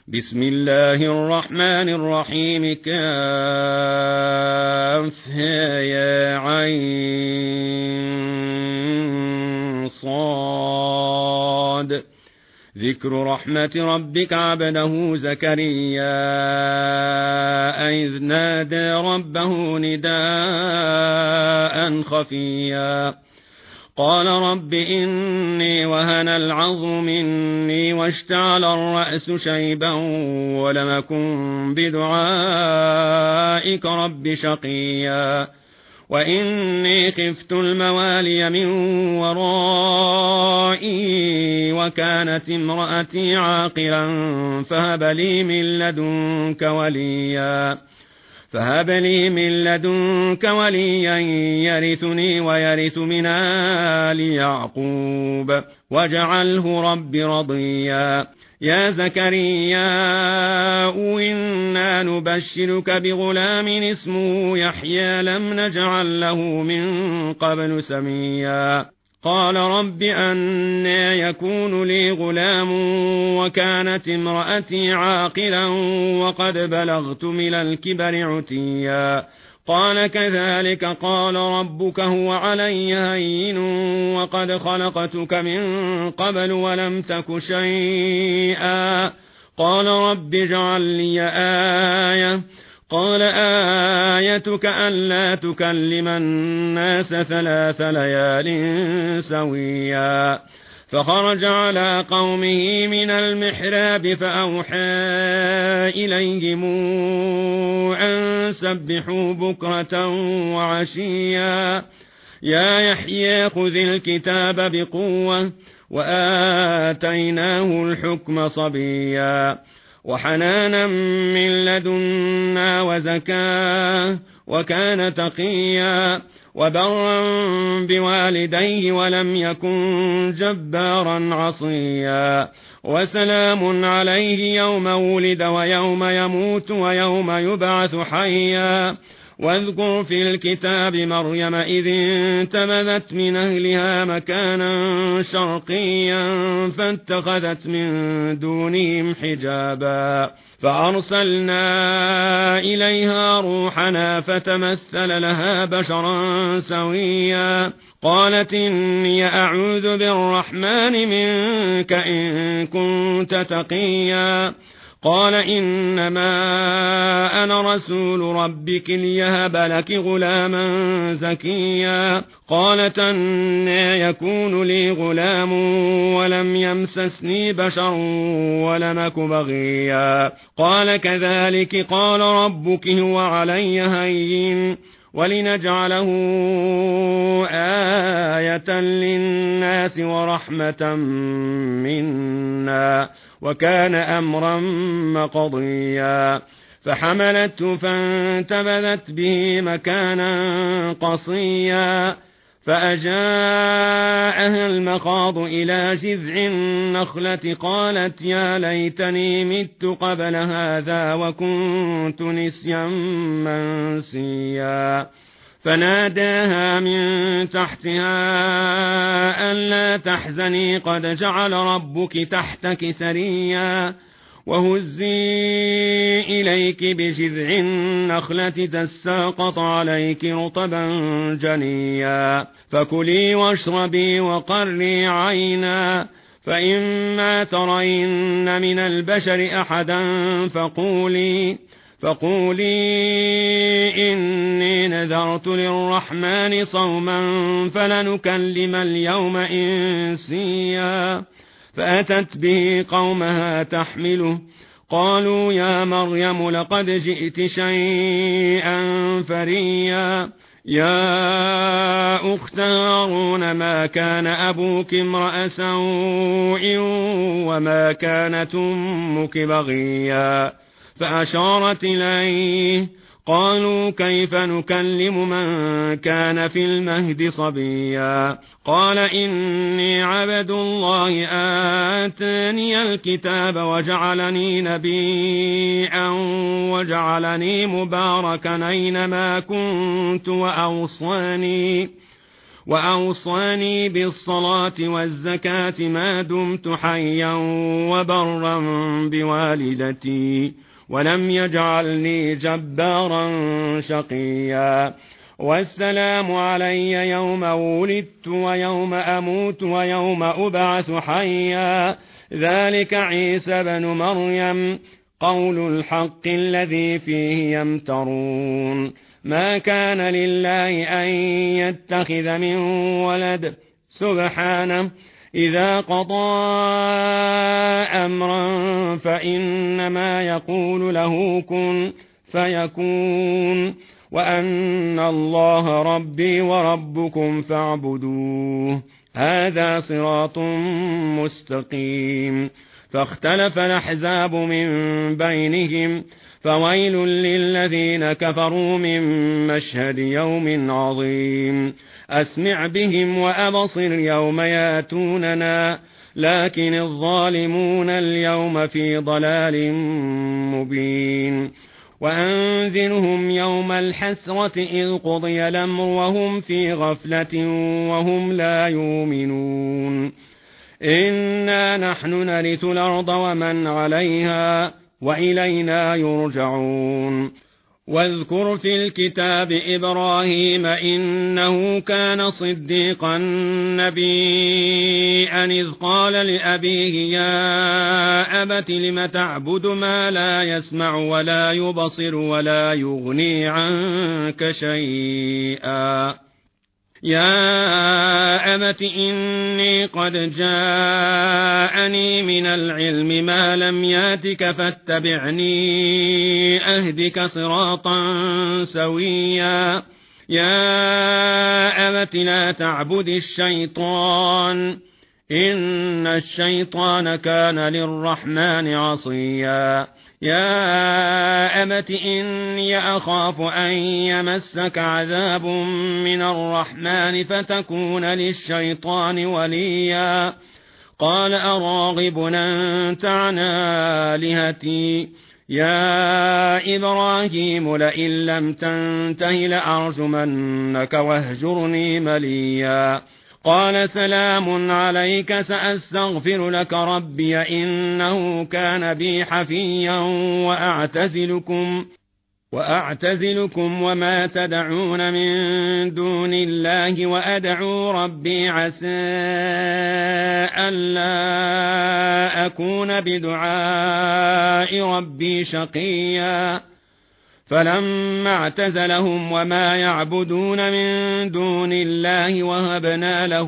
بسم الله الرحمن الرحيم كافها يا عين صاد ذكر رحمة ربك عبده زكريا إذ نادى ربه نداء خفيا قال رب إني وهن العظم مني واشتعل الرأس شيبا ولم أكن بدعائك رب شقيا وإني خفت الموالي من ورائي وكانت امرأتي عاقرا فهب لي من لدنك وليا يرثني ويرث من آل يعقوب واجعله رب رضيا يا زكريا إنا نبشرك بغلام اسمه يحيى لم نجعل له من قبل سميا قال رب أنى يكون لي غلام وكانت امرأتي عاقلا وقد بلغت من الكبر عتيا قال كذلك قال ربك هو علي هين وقد خلقتك من قبل ولم تك شيئا قال رب اجعل لي آية قال آيتك ألا تكلم الناس 3 ليال سويا فخرج على قومه من المحراب فأوحى إليهم أن سبحوا بكرة وعشيا يا يحيى خذ الكتاب بقوة وآتيناه الحكم صبيا وحنانا من لدنا وزكاة وكان تقيا وبرا بوالديه ولم يكن جبارا عصيا وسلام عليه يوم ولد ويوم يموت ويوم يبعث حيا واذكر في الكتاب مريم إذ انتبذت من أهلها مكانا شرقيا فاتخذت من دونهم حجابا فأرسلنا إليها روحنا فتمثل لها بشرا سويا قالت إني أعوذ بالرحمن منك إن كنت تقيا قال إنما أنا رسول ربك ليهب لك غلاما زكيا قالت أنى يكون لي غلام ولم يمسسني بشر ولم أك بغيا قال كذلك قال ربك هو علي هين ولنجعله آية للناس ورحمة منا وكان أمرا مقضيا فحملته فانتبذت به مكانا قصيا فأجاءها المخاض إلى جذع النخلة قالت يا ليتني مت قبل هذا وكنت نسيا منسيا فناداها من تحتها ألا تحزني قد جعل ربك تحتك سريا وهزي إليك بجذع النخلة تساقط عليك رطبا جنيا فكلي واشربي وقري عينا فإما ترين من البشر أحدا فقولي إني نذرت للرحمن صوما فلنكلم اليوم إنسيا فأتت به قومها تحمله قالوا يا مريم لقد جئت شيئا فريا يا أخت هارون ما كان أبوك امرأ سوء وما كانت أمك بغيا فأشارت إليه قالوا كيف نكلم من كان في المهد صبيا قال إني عبد الله آتاني الكتاب وجعلني نبيا وجعلني مباركا أينما كنت وأوصاني بالصلاة والزكاة ما دمت حيا وبرا بوالدتي ولم يجعلني جبارا شقيا والسلام علي يوم ولدت ويوم أموت ويوم أبعث حيا ذلك عيسى بن مريم قول الحق الذي فيه يمترون ما كان لله أن يتخذ من ولد سبحانه إذا قضى أمرا فإنما يقول له كن فيكون وأن الله ربي وربكم فاعبدوه هذا صراط مستقيم فاختلف الأحزاب من بينهم فويل للذين كفروا من مشهد يوم عظيم أسمع بهم وأبصر يوم ياتوننا لكن الظالمون اليوم في ضلال مبين وأنذرهم يوم الحسرة إذ قضي الأمر وهم في غفلة وهم لا يؤمنون إنا نحن نرث الأرض ومن عليها وإلينا يرجعون واذكر في الكتاب إبراهيم إنه كان صديقا نبيا إذ قال لأبيه يا أبت لم تعبد ما لا يسمع ولا يبصر ولا يغني عنك شيئا يا أبت إني قد جاءني من العلم ما لم ياتك فاتبعني أهدك صراطا سويا يا أبت لا تعبد الشيطان إن الشيطان كان للرحمن عصيا يا أبت إني أخاف أن يمسك عذاب من الرحمن فتكون للشيطان وليا قال أراغب أنت عن آلهتي يا إبراهيم لئن لم تنته لأرجمنك واهجرني مليا قال سلام عليك سأستغفر لك ربي إنه كان بي حفيا وأعتزلكم وما تدعون من دون الله وأدعو ربي عسى ألا أكون بدعاء ربي شقيا فلما اعتزلهم وما يعبدون من دون الله وهبنا له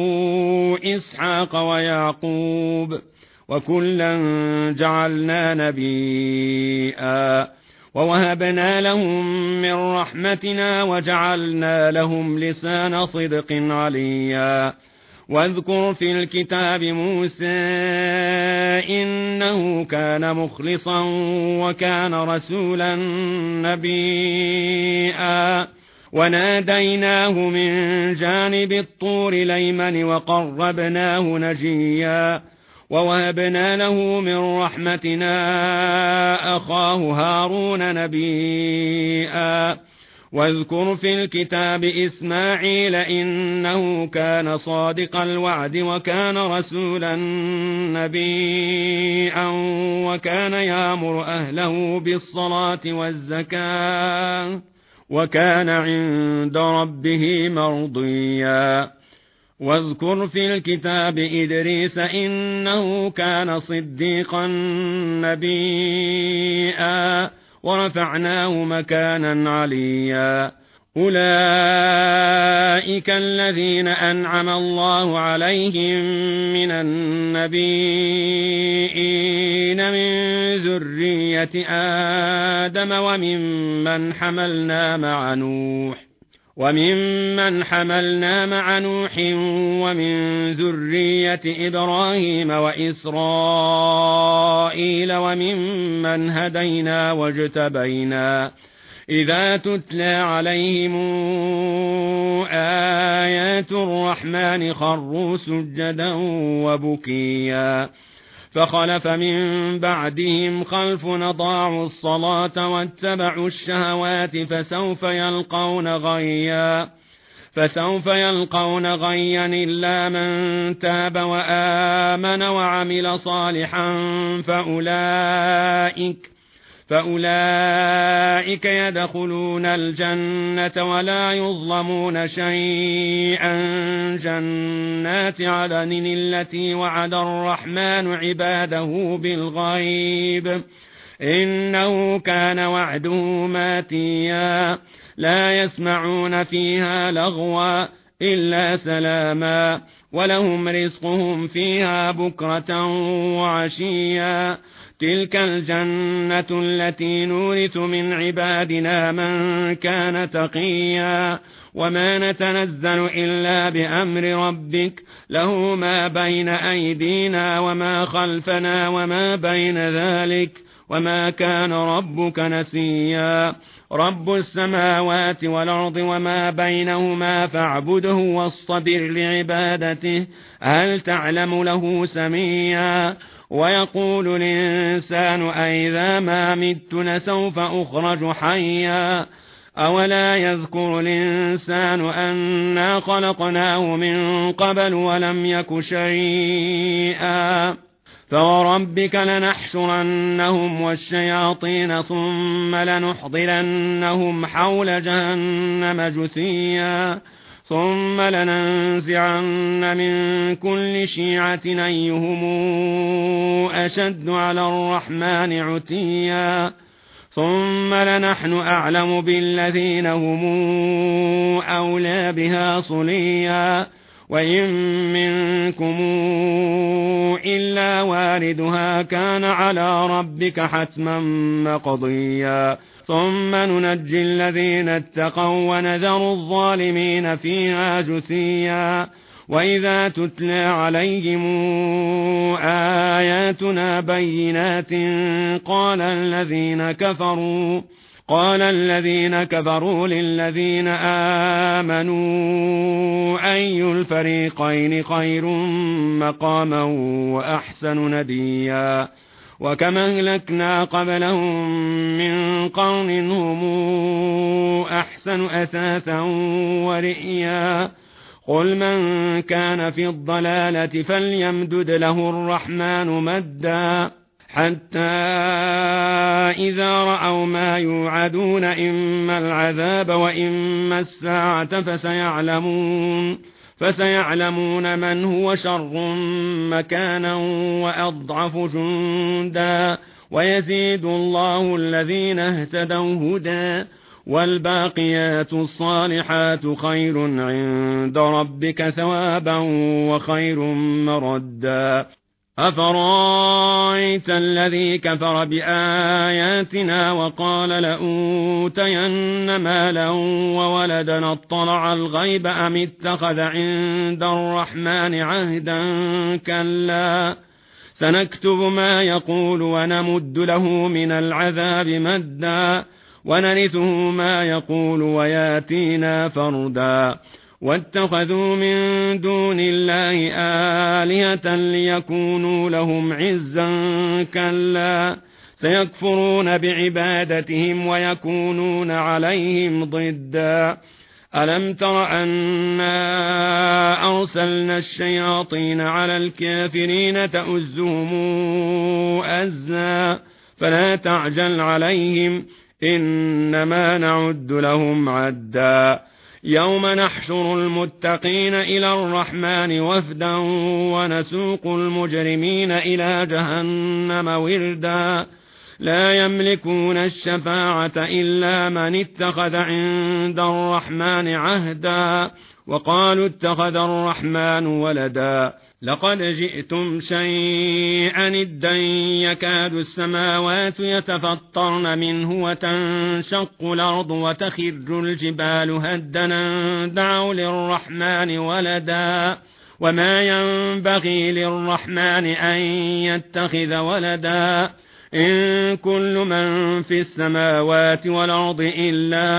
إسحاق ويعقوب وكلا جعلنا نبيا ووهبنا لهم من رحمتنا وجعلنا لهم لسان صدق عليا واذكر في الكتاب موسى إنه كان مخلصا وكان رسولا نبيا وناديناه من جانب الطور الأيمن وقربناه نجيا ووهبنا له من رحمتنا أخاه هارون نبيا واذكر في الكتاب إسماعيل إنه كان صادق الوعد وكان رسولا نبيا وكان يأمر أهله بالصلاة والزكاة وكان عند ربه مرضيا واذكر في الكتاب إدريس إنه كان صديقا نبيا ورفعناه مكانا عليا أولئك الذين أنعم الله عليهم من النبيين من ذرية آدم وممن حملنا مع نوح ومن ذرية إبراهيم وإسرائيل وممن هدينا واجتبينا إذا تتلى عليهم آيات الرحمن خروا سجدا وبكيا فخلف من بعدهم خلف أضاعوا الصلاة واتبعوا الشهوات فسوف يلقون غيا فسوف يلقون غيا إلا من تاب وآمن وعمل صالحا فأولئك يدخلون الجنة ولا يظلمون شيئا. جنات عدن التي وعد الرحمن عباده بالغيب إنه كان وعده ماتيا. لا يسمعون فيها لغوا إلا سلاما ولهم رزقهم فيها بكرة وعشيا. تلك الجنة التي نورث من عبادنا من كان تقيا. وما نتنزل إلا بأمر ربك له ما بين أيدينا وما خلفنا وما بين ذلك وما كان ربك نسيا. رب السماوات والأرض وما بينهما فاعبده واصطبر لعبادته هل تعلم له سميا. ويقول الإنسان أإذا ما مت لسوف أخرج حيا. أولا يذكر الإنسان أنا خلقناه من قبل ولم يك شيئا. فوربك لنحشرنهم والشياطين ثم لنحضرنهم حول جهنم جثيا. ثم لننزعن من كل شيعة أيهم أشد على الرحمن عتيا. ثم لنحن أعلم بالذين هم أولى بها صليا. وإن منكم إلا واردها كان على ربك حتما مقضيا. ثم ننجي الذين اتقوا ونذر الظالمين فيها جثيا. وإذا تتلى عليهم آياتنا بينات قال الذين كفروا للذين آمنوا أي الفريقين خير مقاما وأحسن نديا. وكما أهلكنا قبلهم من قرن هم أحسن أثاثا ورئيا. قل من كان في الضلالة فليمدد له الرحمن مدا حتى إذا رأوا ما يوعدون إما العذاب وإما الساعة فسيعلمون من هو شر مكانا وأضعف جندا. ويزيد الله الذين اهتدوا هدى والباقيات الصالحات خير عند ربك ثوابا وخير مردا. أفرأيت الذي كفر بآياتنا وقال لأوتين مالا وولدا اطلع الغيب أم اتخذ عند الرحمن عهدا كلا سنكتب ما يقول ونمد له من العذاب مدا ونرثه ما يقول وياتينا فردا. واتخذوا من دون الله آلهة ليكونوا لهم عزا كلا سيكفرون بعبادتهم ويكونون عليهم ضدا. ألم تر أنا أرسلنا الشياطين على الكافرين تؤزهم أزا فلا تعجل عليهم إنما نعد لهم عدا. يوم نحشر المتقين إلى الرحمن وفدا ونسوق المجرمين إلى جهنم وردا. لا يملكون الشفاعة إلا من اتخذ عند الرحمن عهدا وقالوا اتخذ الرحمن ولدا. لقد جئتم شيئا إدا يكاد السماوات يتفطرن منه وتنشق الأرض وتخر الجبال هدنا دعوا للرحمن ولدا وما ينبغي للرحمن أن يتخذ ولدا. إن كل من في السماوات والأرض إلا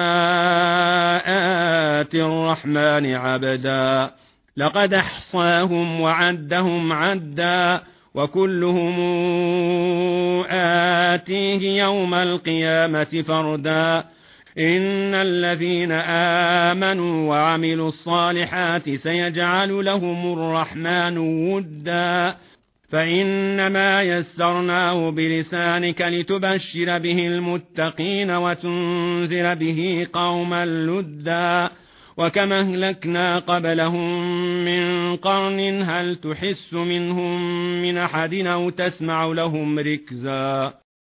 آتي الرحمن عبدا. لقد أحصاهم وعدهم عدا وكلهم آتيه يوم القيامة فردا. إن الذين آمنوا وعملوا الصالحات سيجعل لهم الرحمن ودا فإنما يسرناه بلسانك لتبشر به المتقين وتنذر به قوما لدا وكما أهلكنا قبلهم من قرن هل تحس منهم من أحد أو تسمع لهم ركزا